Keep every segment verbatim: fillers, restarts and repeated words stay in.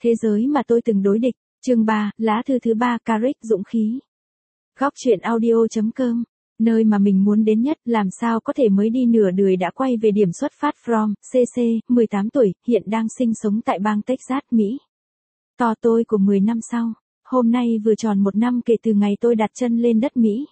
Thế giới mà tôi từng đối địch, chương ba, lá thư thứ ba, Carrick dũng khí. Góc truyện audio chấm com, nơi mà mình muốn đến nhất, làm sao có thể mới đi nửa đời đã quay về điểm xuất phát from, xê xê, mười tám tuổi, hiện đang sinh sống tại bang Texas, Mỹ. To tôi của mười năm sau, hôm nay vừa tròn một năm kể từ ngày tôi đặt chân lên đất Mỹ.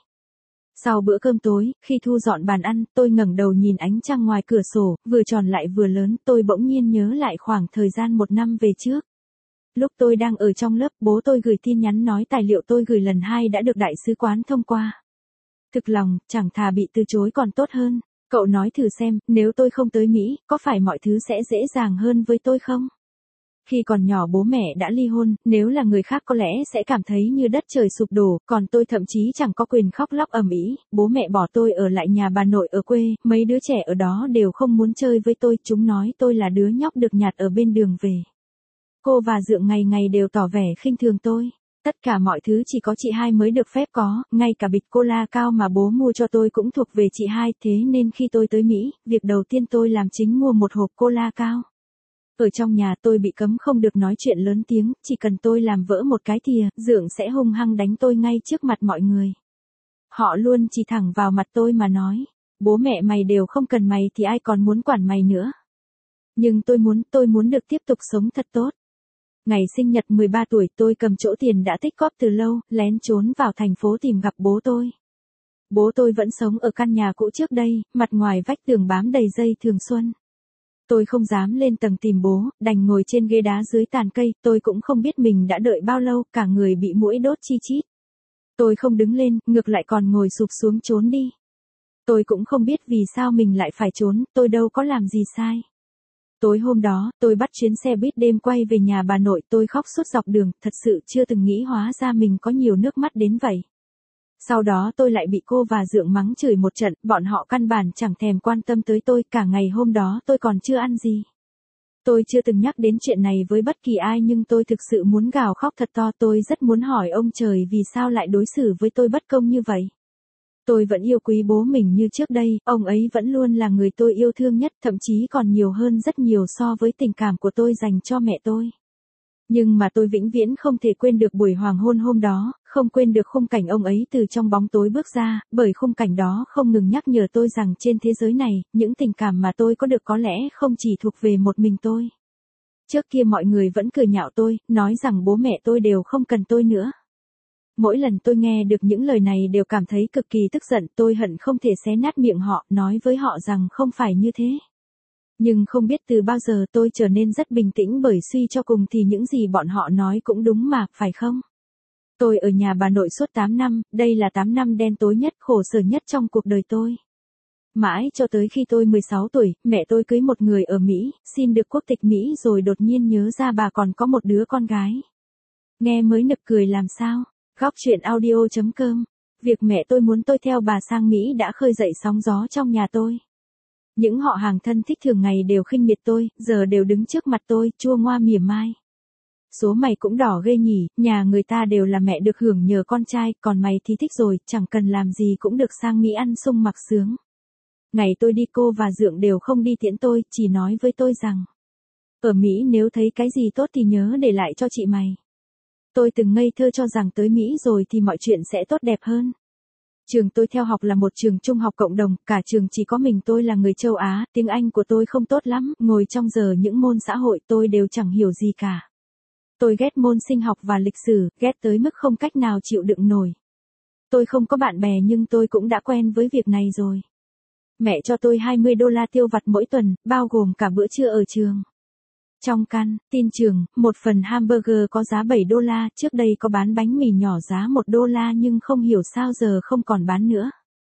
Sau bữa cơm tối, khi thu dọn bàn ăn, tôi ngẩng đầu nhìn ánh trăng ngoài cửa sổ, vừa tròn lại vừa lớn, tôi bỗng nhiên nhớ lại khoảng thời gian một năm về trước. Lúc tôi đang ở trong lớp, bố tôi gửi tin nhắn nói tài liệu tôi gửi lần hai đã được đại sứ quán thông qua. Thực lòng, chẳng thà bị từ chối còn tốt hơn. Cậu nói thử xem, nếu tôi không tới Mỹ, có phải mọi thứ sẽ dễ dàng hơn với tôi không? Khi còn nhỏ bố mẹ đã ly hôn, nếu là người khác có lẽ sẽ cảm thấy như đất trời sụp đổ, còn tôi thậm chí chẳng có quyền khóc lóc ầm ĩ. Bố mẹ bỏ tôi ở lại nhà bà nội ở quê, mấy đứa trẻ ở đó đều không muốn chơi với tôi, chúng nói tôi là đứa nhóc được nhặt ở bên đường về. Cô và Dượng ngày ngày đều tỏ vẻ khinh thường tôi. Tất cả mọi thứ chỉ có chị hai mới được phép có, ngay cả bịch cola cao mà bố mua cho tôi cũng thuộc về chị hai, thế nên khi tôi tới Mỹ, việc đầu tiên tôi làm chính mua một hộp cola cao. Ở trong nhà tôi bị cấm không được nói chuyện lớn tiếng, chỉ cần tôi làm vỡ một cái thìa, Dượng sẽ hung hăng đánh tôi ngay trước mặt mọi người. Họ luôn chỉ thẳng vào mặt tôi mà nói, bố mẹ mày đều không cần mày thì ai còn muốn quản mày nữa. Nhưng tôi muốn, tôi muốn được tiếp tục sống thật tốt. Ngày sinh nhật mười ba tuổi tôi cầm chỗ tiền đã tích góp từ lâu, lén trốn vào thành phố tìm gặp bố tôi. Bố tôi vẫn sống ở căn nhà cũ trước đây, mặt ngoài vách tường bám đầy dây thường xuân. Tôi không dám lên tầng tìm bố, đành ngồi trên ghế đá dưới tàn cây, tôi cũng không biết mình đã đợi bao lâu, cả người bị muỗi đốt chi chít. Tôi không đứng lên, ngược lại còn ngồi sụp xuống trốn đi. Tôi cũng không biết vì sao mình lại phải trốn, tôi đâu có làm gì sai. Tối hôm đó, tôi bắt chuyến xe buýt đêm quay về nhà bà nội, tôi khóc suốt dọc đường, thật sự chưa từng nghĩ hóa ra mình có nhiều nước mắt đến vậy. Sau đó tôi lại bị cô và Dượng mắng chửi một trận, bọn họ căn bản chẳng thèm quan tâm tới tôi, cả ngày hôm đó tôi còn chưa ăn gì. Tôi chưa từng nhắc đến chuyện này với bất kỳ ai nhưng tôi thực sự muốn gào khóc thật to, tôi rất muốn hỏi ông trời vì sao lại đối xử với tôi bất công như vậy. Tôi vẫn yêu quý bố mình như trước đây, ông ấy vẫn luôn là người tôi yêu thương nhất, thậm chí còn nhiều hơn rất nhiều so với tình cảm của tôi dành cho mẹ tôi. Nhưng mà tôi vĩnh viễn không thể quên được buổi hoàng hôn hôm đó, không quên được khung cảnh ông ấy từ trong bóng tối bước ra, bởi khung cảnh đó không ngừng nhắc nhở tôi rằng trên thế giới này, những tình cảm mà tôi có được có lẽ không chỉ thuộc về một mình tôi. Trước kia mọi người vẫn cười nhạo tôi, nói rằng bố mẹ tôi đều không cần tôi nữa. Mỗi lần tôi nghe được những lời này đều cảm thấy cực kỳ tức giận, tôi hận không thể xé nát miệng họ, nói với họ rằng không phải như thế. Nhưng không biết từ bao giờ tôi trở nên rất bình tĩnh bởi suy cho cùng thì những gì bọn họ nói cũng đúng mà, phải không? Tôi ở nhà bà nội suốt tám năm, đây là tám năm đen tối nhất, khổ sở nhất trong cuộc đời tôi. Mãi cho tới khi tôi mười sáu tuổi, mẹ tôi cưới một người ở Mỹ, xin được quốc tịch Mỹ rồi đột nhiên nhớ ra bà còn có một đứa con gái. Nghe mới nực cười làm sao? Góc truyện audio chấm com, việc mẹ tôi muốn tôi theo bà sang Mỹ đã khơi dậy sóng gió trong nhà tôi. Những họ hàng thân thích thường ngày đều khinh miệt tôi, giờ đều đứng trước mặt tôi, chua ngoa mỉa mai. Số mày cũng đỏ ghê nhỉ, nhà người ta đều là mẹ được hưởng nhờ con trai, còn mày thì thích rồi, chẳng cần làm gì cũng được sang Mỹ ăn sung mặc sướng. Ngày tôi đi cô và Dượng đều không đi tiễn tôi, chỉ nói với tôi rằng, ở Mỹ nếu thấy cái gì tốt thì nhớ để lại cho chị mày. Tôi từng ngây thơ cho rằng tới Mỹ rồi thì mọi chuyện sẽ tốt đẹp hơn. Trường tôi theo học là một trường trung học cộng đồng, cả trường chỉ có mình tôi là người châu Á, tiếng Anh của tôi không tốt lắm, ngồi trong giờ những môn xã hội tôi đều chẳng hiểu gì cả. Tôi ghét môn sinh học và lịch sử, ghét tới mức không cách nào chịu đựng nổi. Tôi không có bạn bè nhưng tôi cũng đã quen với việc này rồi. Mẹ cho tôi hai mươi đô la tiêu vặt mỗi tuần, bao gồm cả bữa trưa ở trường. Trong căn tin trường, một phần hamburger có giá bảy đô la, trước đây có bán bánh mì nhỏ giá một đô la nhưng không hiểu sao giờ không còn bán nữa.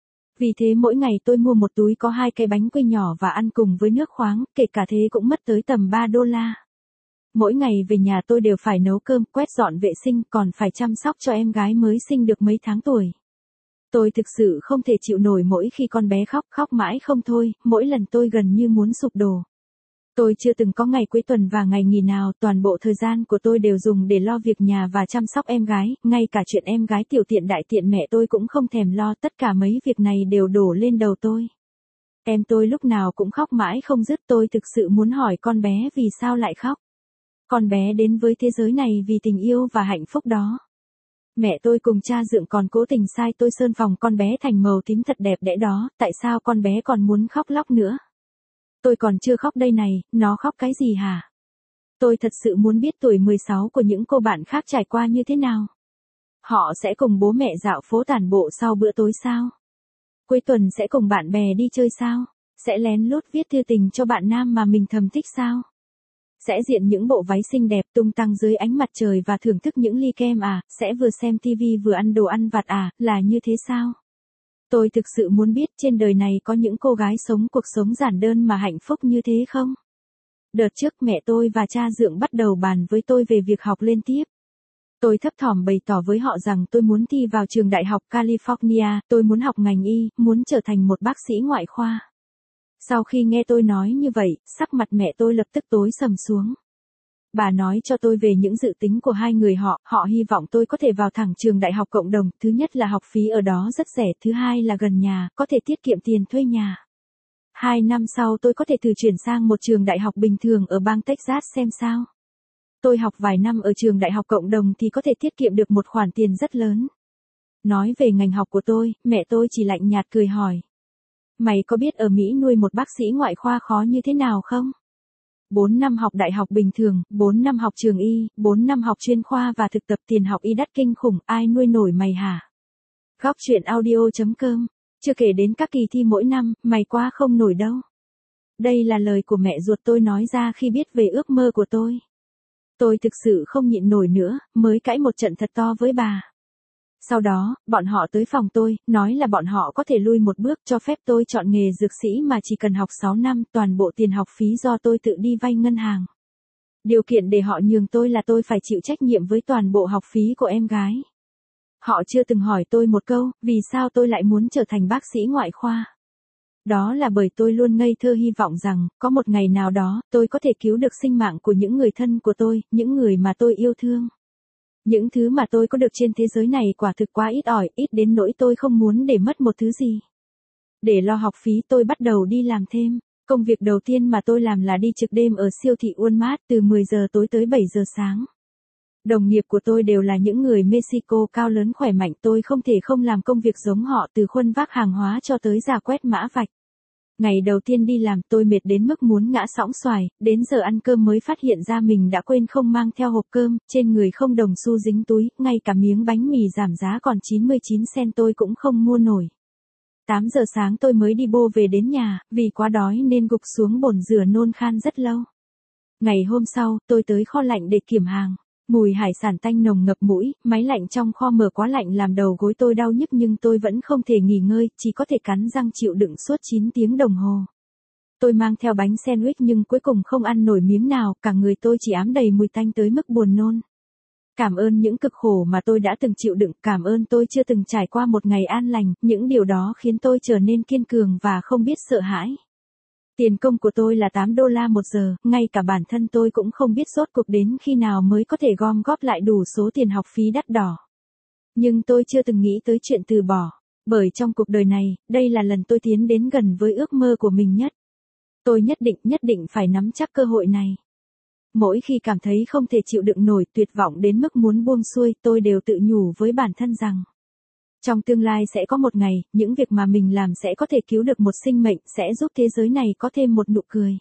Vì thế mỗi ngày tôi mua một túi có hai cái bánh quy nhỏ và ăn cùng với nước khoáng, kể cả thế cũng mất tới tầm ba đô la. Mỗi ngày về nhà tôi đều phải nấu cơm, quét dọn vệ sinh, còn phải chăm sóc cho em gái mới sinh được mấy tháng tuổi. Tôi thực sự không thể chịu nổi mỗi khi con bé khóc, khóc mãi không thôi, mỗi lần tôi gần như muốn sụp đổ. Tôi chưa từng có ngày cuối tuần và ngày nghỉ nào, toàn bộ thời gian của tôi đều dùng để lo việc nhà và chăm sóc em gái, ngay cả chuyện em gái tiểu tiện đại tiện mẹ tôi cũng không thèm lo, tất cả mấy việc này đều đổ lên đầu tôi. Em tôi lúc nào cũng khóc mãi không dứt, tôi thực sự muốn hỏi con bé vì sao lại khóc. Con bé đến với thế giới này vì tình yêu và hạnh phúc đó. Mẹ tôi cùng cha dượng còn cố tình sai tôi sơn phòng con bé thành màu tím thật đẹp đẽ đó, tại sao con bé còn muốn khóc lóc nữa? Tôi còn chưa khóc đây này, nó khóc cái gì hả? Tôi thật sự muốn biết tuổi mười sáu của những cô bạn khác trải qua như thế nào. Họ sẽ cùng bố mẹ dạo phố tản bộ sau bữa tối sao? Cuối tuần sẽ cùng bạn bè đi chơi sao? Sẽ lén lút viết thư tình cho bạn nam mà mình thầm thích sao? Sẽ diện những bộ váy xinh đẹp tung tăng dưới ánh mặt trời và thưởng thức những ly kem à? Sẽ vừa xem tivi vừa ăn đồ ăn vặt à? Là như thế sao? Tôi thực sự muốn biết trên đời này có những cô gái sống cuộc sống giản đơn mà hạnh phúc như thế không? Đợt trước mẹ tôi và cha dượng bắt đầu bàn với tôi về việc học lên tiếp. Tôi thấp thỏm bày tỏ với họ rằng tôi muốn thi vào trường đại học California, tôi muốn học ngành y, muốn trở thành một bác sĩ ngoại khoa. Sau khi nghe tôi nói như vậy, sắc mặt mẹ tôi lập tức tối sầm xuống. Bà nói cho tôi về những dự tính của hai người họ, họ hy vọng tôi có thể vào thẳng trường đại học cộng đồng, thứ nhất là học phí ở đó rất rẻ, thứ hai là gần nhà, có thể tiết kiệm tiền thuê nhà. Hai năm sau tôi có thể thử chuyển sang một trường đại học bình thường ở bang Texas xem sao. Tôi học vài năm ở trường đại học cộng đồng thì có thể tiết kiệm được một khoản tiền rất lớn. Nói về ngành học của tôi, mẹ tôi chỉ lạnh nhạt cười hỏi. Mày có biết ở Mỹ nuôi một bác sĩ ngoại khoa khó như thế nào không? bốn năm học đại học bình thường, bốn năm học trường y, bốn năm học chuyên khoa và thực tập tiền học y đắt kinh khủng, ai nuôi nổi mày hả? Góc chuyện audio chấm com. Chưa kể đến các kỳ thi mỗi năm, mày quá không nổi đâu. Đây là lời của mẹ ruột tôi nói ra khi biết về ước mơ của tôi. Tôi thực sự không nhịn nổi nữa, mới cãi một trận thật to với bà. Sau đó, bọn họ tới phòng tôi, nói là bọn họ có thể lui một bước cho phép tôi chọn nghề dược sĩ mà chỉ cần học sáu năm, toàn bộ tiền học phí do tôi tự đi vay ngân hàng. Điều kiện để họ nhường tôi là tôi phải chịu trách nhiệm với toàn bộ học phí của em gái. Họ chưa từng hỏi tôi một câu, vì sao tôi lại muốn trở thành bác sĩ ngoại khoa. Đó là bởi tôi luôn ngây thơ hy vọng rằng, có một ngày nào đó, tôi có thể cứu được sinh mạng của những người thân của tôi, những người mà tôi yêu thương. Những thứ mà tôi có được trên thế giới này quả thực quá ít ỏi, ít đến nỗi tôi không muốn để mất một thứ gì. Để lo học phí tôi bắt đầu đi làm thêm. Công việc đầu tiên mà tôi làm là đi trực đêm ở siêu thị Walmart từ mười giờ tối tới bảy giờ sáng. Đồng nghiệp của tôi đều là những người Mexico cao lớn khỏe mạnh, tôi không thể không làm công việc giống họ từ khuân vác hàng hóa cho tới già quét mã vạch. Ngày đầu tiên đi làm tôi mệt đến mức muốn ngã sõng xoài, đến giờ ăn cơm mới phát hiện ra mình đã quên không mang theo hộp cơm, trên người không đồng xu dính túi, ngay cả miếng bánh mì giảm giá còn chín mươi chín cent tôi cũng không mua nổi. tám giờ sáng tôi mới đi bô về đến nhà, vì quá đói nên gục xuống bồn rửa nôn khan rất lâu. Ngày hôm sau, tôi tới kho lạnh để kiểm hàng. Mùi hải sản tanh nồng ngập mũi, máy lạnh trong kho mở quá lạnh làm đầu gối tôi đau nhức nhưng tôi vẫn không thể nghỉ ngơi, chỉ có thể cắn răng chịu đựng suốt chín tiếng đồng hồ. Tôi mang theo bánh sandwich nhưng cuối cùng không ăn nổi miếng nào, cả người tôi chỉ ám đầy mùi tanh tới mức buồn nôn. Cảm ơn những cực khổ mà tôi đã từng chịu đựng, cảm ơn tôi chưa từng trải qua một ngày an lành, những điều đó khiến tôi trở nên kiên cường và không biết sợ hãi. Tiền công của tôi là tám đô la một giờ, ngay cả bản thân tôi cũng không biết rốt cuộc đến khi nào mới có thể gom góp lại đủ số tiền học phí đắt đỏ. Nhưng tôi chưa từng nghĩ tới chuyện từ bỏ, bởi trong cuộc đời này, đây là lần tôi tiến đến gần với ước mơ của mình nhất. Tôi nhất định nhất định phải nắm chắc cơ hội này. Mỗi khi cảm thấy không thể chịu đựng nổi, tuyệt vọng đến mức muốn buông xuôi, tôi đều tự nhủ với bản thân rằng trong tương lai sẽ có một ngày, những việc mà mình làm sẽ có thể cứu được một sinh mệnh, sẽ giúp thế giới này có thêm một nụ cười.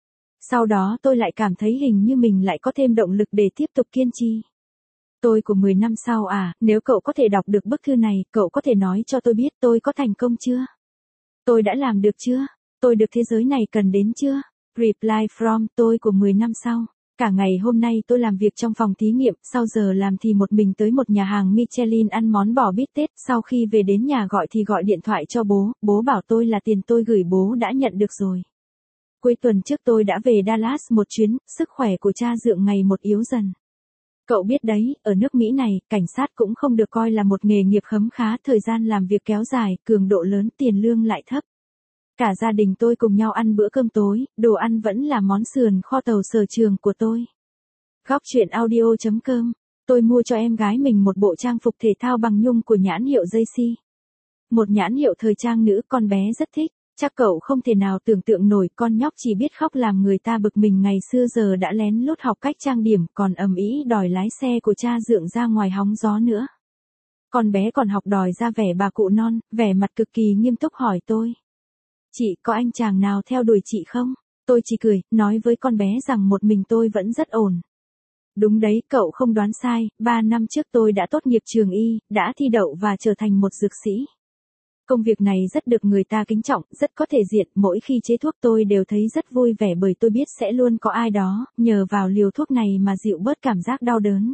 Sau đó tôi lại cảm thấy hình như mình lại có thêm động lực để tiếp tục kiên trì. Tôi của mười năm sau à, nếu cậu có thể đọc được bức thư này, cậu có thể nói cho tôi biết tôi có thành công chưa? Tôi đã làm được chưa? Tôi được thế giới này cần đến chưa? Reply from tôi của mười năm sau. Cả ngày hôm nay tôi làm việc trong phòng thí nghiệm, sau giờ làm thì một mình tới một nhà hàng Michelin ăn món bò bít tết, sau khi về đến nhà gọi thì gọi điện thoại cho bố, bố bảo tôi là tiền tôi gửi bố đã nhận được rồi. Cuối tuần trước tôi đã về Dallas một chuyến, sức khỏe của cha dượng ngày một yếu dần. Cậu biết đấy, ở nước Mỹ này, cảnh sát cũng không được coi là một nghề nghiệp khấm khá, thời gian làm việc kéo dài, cường độ lớn, tiền lương lại thấp. Cả gia đình tôi cùng nhau ăn bữa cơm tối, đồ ăn vẫn là món sườn kho tàu sở trường của tôi. Góc chuyện audio chấm com. Tôi mua cho em gái mình một bộ trang phục thể thao bằng nhung của nhãn hiệu J C. Một nhãn hiệu thời trang nữ, con bé rất thích. Chắc cậu không thể nào tưởng tượng nổi con nhóc chỉ biết khóc làm người ta bực mình ngày xưa giờ đã lén lút học cách trang điểm còn ầm ĩ đòi lái xe của cha dượng ra ngoài hóng gió nữa. Con bé còn học đòi ra vẻ bà cụ non, vẻ mặt cực kỳ nghiêm túc hỏi tôi. Chị có anh chàng nào theo đuổi chị không? Tôi chỉ cười, nói với con bé rằng một mình tôi vẫn rất ổn. Đúng đấy, cậu không đoán sai, ba năm trước tôi đã tốt nghiệp trường y, đã thi đậu và trở thành một dược sĩ. Công việc này rất được người ta kính trọng, rất có thể diện, mỗi khi chế thuốc tôi đều thấy rất vui vẻ bởi tôi biết sẽ luôn có ai đó, nhờ vào liều thuốc này mà dịu bớt cảm giác đau đớn.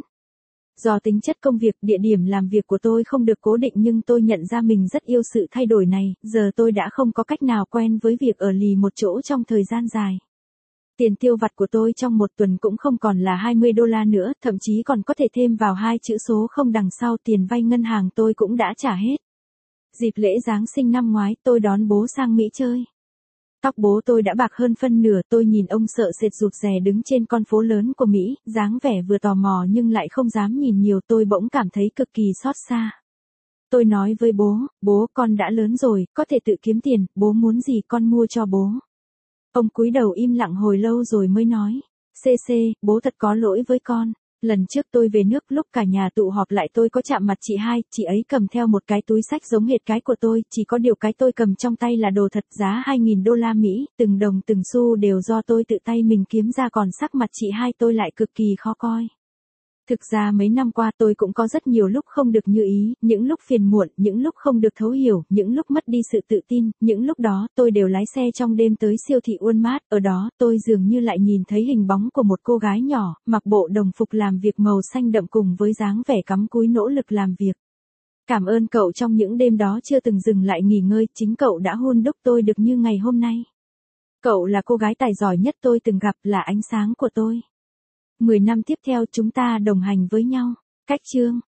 Do tính chất công việc, địa điểm làm việc của tôi không được cố định nhưng tôi nhận ra mình rất yêu sự thay đổi này, giờ tôi đã không có cách nào quen với việc ở lì một chỗ trong thời gian dài. Tiền tiêu vặt của tôi trong một tuần cũng không còn là hai mươi đô la nữa, thậm chí còn có thể thêm vào hai chữ số không đằng sau, tiền vay ngân hàng tôi cũng đã trả hết. Dịp lễ Giáng sinh năm ngoái, tôi đón bố sang Mỹ chơi. Tóc bố tôi đã bạc hơn phân nửa, tôi nhìn ông sợ sệt rụt rè đứng trên con phố lớn của Mỹ, dáng vẻ vừa tò mò nhưng lại không dám nhìn nhiều, tôi bỗng cảm thấy cực kỳ xót xa. Tôi nói với bố, bố con đã lớn rồi, có thể tự kiếm tiền, bố muốn gì con mua cho bố. Ông cúi đầu im lặng hồi lâu rồi mới nói, xê xê, bố thật có lỗi với con. Lần trước tôi về nước lúc cả nhà tụ họp lại tôi có chạm mặt chị hai, chị ấy cầm theo một cái túi xách giống hệt cái của tôi, chỉ có điều cái tôi cầm trong tay là đồ thật giá hai nghìn đô la Mỹ, từng đồng từng xu đều do tôi tự tay mình kiếm ra còn sắc mặt chị hai tôi lại cực kỳ khó coi. Thực ra mấy năm qua tôi cũng có rất nhiều lúc không được như ý, những lúc phiền muộn, những lúc không được thấu hiểu, những lúc mất đi sự tự tin, những lúc đó tôi đều lái xe trong đêm tới siêu thị Walmart, ở đó tôi dường như lại nhìn thấy hình bóng của một cô gái nhỏ, mặc bộ đồng phục làm việc màu xanh đậm cùng với dáng vẻ cắm cúi nỗ lực làm việc. Cảm ơn cậu trong những đêm đó chưa từng dừng lại nghỉ ngơi, chính cậu đã hun đúc tôi được như ngày hôm nay. Cậu là cô gái tài giỏi nhất tôi từng gặp, là ánh sáng của tôi. mười năm tiếp theo chúng ta đồng hành với nhau. Cách chương